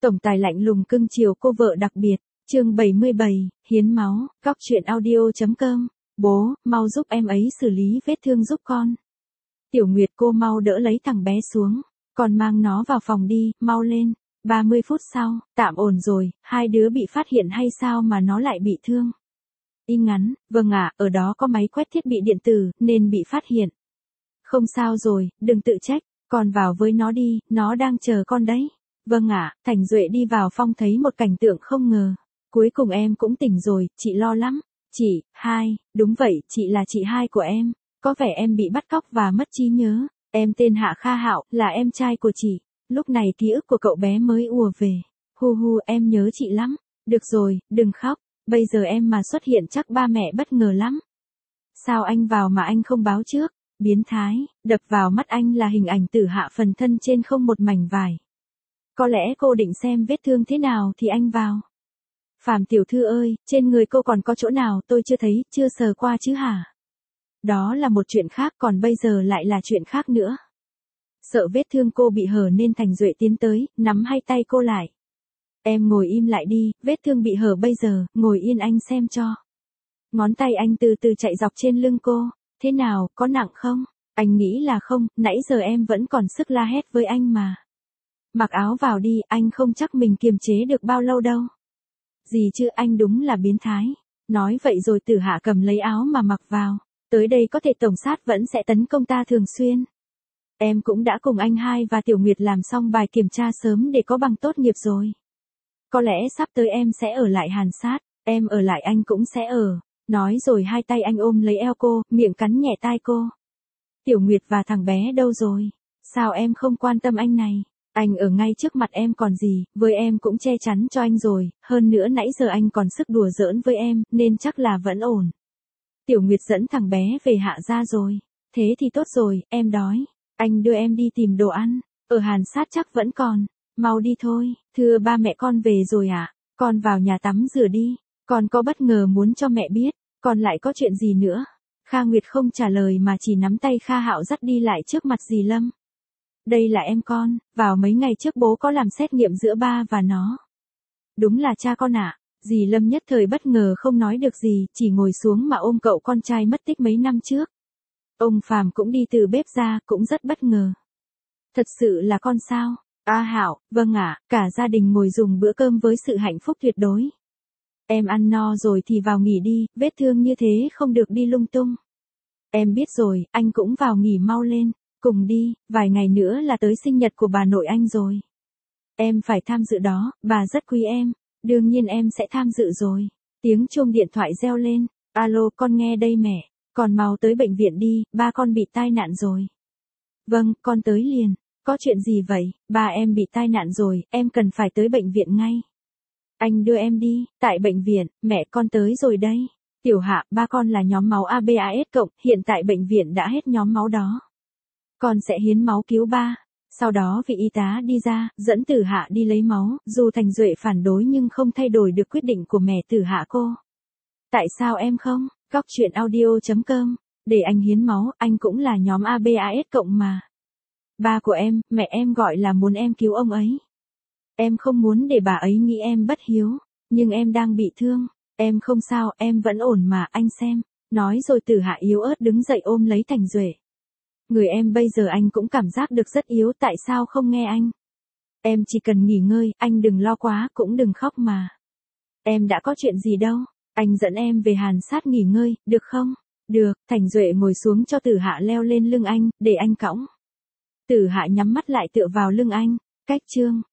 Tổng tài lạnh lùng cưng chiều cô vợ đặc biệt, chương 77, hiến máu, góc chuyện audio.com, bố, mau giúp em ấy xử lý vết thương giúp con. Tiểu Nguyệt cô mau đỡ lấy thằng bé xuống, còn mang nó vào phòng đi, mau lên. 30 phút sau, tạm ổn rồi, hai đứa bị phát hiện hay sao mà nó lại bị thương? Y ngắn, vâng ạ, ở đó có máy quét thiết bị điện tử, nên bị phát hiện. Không sao rồi, đừng tự trách, con vào với nó đi, nó đang chờ con đấy. Vâng ạ, Thành Duệ đi vào phòng thấy một cảnh tượng không ngờ. Cuối cùng em cũng tỉnh rồi, chị lo lắm. Chị, hai, đúng vậy, chị là chị hai của em. Có vẻ em bị bắt cóc và mất trí nhớ. Em tên Hạ Kha Hạo, là em trai của chị. Lúc này ký ức của cậu bé mới ùa về. Hu hu, em nhớ chị lắm. Được rồi, đừng khóc. Bây giờ em mà xuất hiện chắc ba mẹ bất ngờ lắm. Sao anh vào mà anh không báo trước? Biến thái, đập vào mắt anh là hình ảnh Tử Hạ phần thân trên không một mảnh vải. Có lẽ cô định xem vết thương thế nào thì anh vào. Phạm tiểu thư ơi, trên người cô còn có chỗ nào tôi chưa thấy, chưa sờ qua chứ hả? Đó là một chuyện khác, còn bây giờ lại là chuyện khác nữa. Sợ vết thương cô bị hở nên Thành Duệ tiến tới, nắm hai tay cô lại. Em ngồi im lại đi, vết thương bị hở bây giờ, ngồi yên anh xem cho. Ngón tay anh từ từ chạy dọc trên lưng cô. Thế nào, có nặng không? Anh nghĩ là không, nãy giờ em vẫn còn sức la hét với anh mà. Mặc áo vào đi, anh không chắc mình kiềm chế được bao lâu đâu. Gì chứ, anh đúng là biến thái. Nói vậy rồi Tử Hạ cầm lấy áo mà mặc vào. Tới đây có thể tổng sát vẫn sẽ tấn công ta thường xuyên. Em cũng đã cùng anh hai và Tiểu Nguyệt làm xong bài kiểm tra sớm để có bằng tốt nghiệp rồi. Có lẽ sắp tới em sẽ ở lại Hàn Sát, em ở lại anh cũng sẽ ở. Nói rồi hai tay anh ôm lấy eo cô, miệng cắn nhẹ tai cô. Tiểu Nguyệt và thằng bé đâu rồi? Sao em không quan tâm anh này? Anh ở ngay trước mặt em còn gì, với em cũng che chắn cho anh rồi, hơn nữa nãy giờ anh còn sức đùa giỡn với em, nên chắc là vẫn ổn. Tiểu Nguyệt dẫn thằng bé về Hạ gia rồi. Thế thì tốt rồi, em đói. Anh đưa em đi tìm đồ ăn, ở Hàn Sát chắc vẫn còn. Mau đi thôi, thưa ba mẹ con về rồi ạ, con vào nhà tắm rửa đi. Con có bất ngờ muốn cho mẹ biết, còn lại có chuyện gì nữa? Kha Nguyệt không trả lời mà chỉ nắm tay Kha Hạo dắt đi lại trước mặt dì Lâm. Đây là em con, vào mấy ngày trước bố có làm xét nghiệm giữa ba và nó. Đúng là cha con ạ. Dì Lâm nhất thời bất ngờ không nói được gì, chỉ ngồi xuống mà ôm cậu con trai mất tích mấy năm trước. Ông Phàm cũng đi từ bếp ra, cũng rất bất ngờ. Thật sự là con sao? Hạo, vâng ạ, cả gia đình ngồi dùng bữa cơm với sự hạnh phúc tuyệt đối. Em ăn no rồi thì vào nghỉ đi, vết thương như thế không được đi lung tung. Em biết rồi, anh cũng vào nghỉ mau lên, cùng đi, vài ngày nữa là tới sinh nhật của bà nội anh rồi. Em phải tham dự đó, bà rất quý em, đương nhiên em sẽ tham dự rồi. Tiếng chuông điện thoại reo lên, alo con nghe đây mẹ, con mau tới bệnh viện đi, ba con bị tai nạn rồi. Vâng, con tới liền, có chuyện gì vậy, ba em bị tai nạn rồi, em cần phải tới bệnh viện ngay. Anh đưa em đi, tại bệnh viện, mẹ con tới rồi đây. Tiểu Hạ, ba con là nhóm máu ABAS cộng, hiện tại bệnh viện đã hết nhóm máu đó. Con sẽ hiến máu cứu ba. Sau đó vị y tá đi ra, dẫn Tử Hạ đi lấy máu, dù Thành Duệ phản đối nhưng không thay đổi được quyết định của mẹ Tử Hạ cô. Tại sao em không? Góc chuyện audio.com, để anh hiến máu, anh cũng là nhóm ABAS cộng mà. Ba của em, mẹ em gọi là muốn em cứu ông ấy. Em không muốn để bà ấy nghĩ em bất hiếu, nhưng em đang bị thương. Em không sao, em vẫn ổn mà, anh xem. Nói rồi Tử Hạ yếu ớt đứng dậy ôm lấy Thành Duệ. Người em bây giờ anh cũng cảm giác được rất yếu, tại sao không nghe anh? Em chỉ cần nghỉ ngơi, anh đừng lo quá, cũng đừng khóc mà. Em đã có chuyện gì đâu, anh dẫn em về Hàn Sát nghỉ ngơi, được không? Được, Thành Duệ ngồi xuống cho Tử Hạ leo lên lưng anh, để anh cõng. Tử Hạ nhắm mắt lại tựa vào lưng anh, cách chương.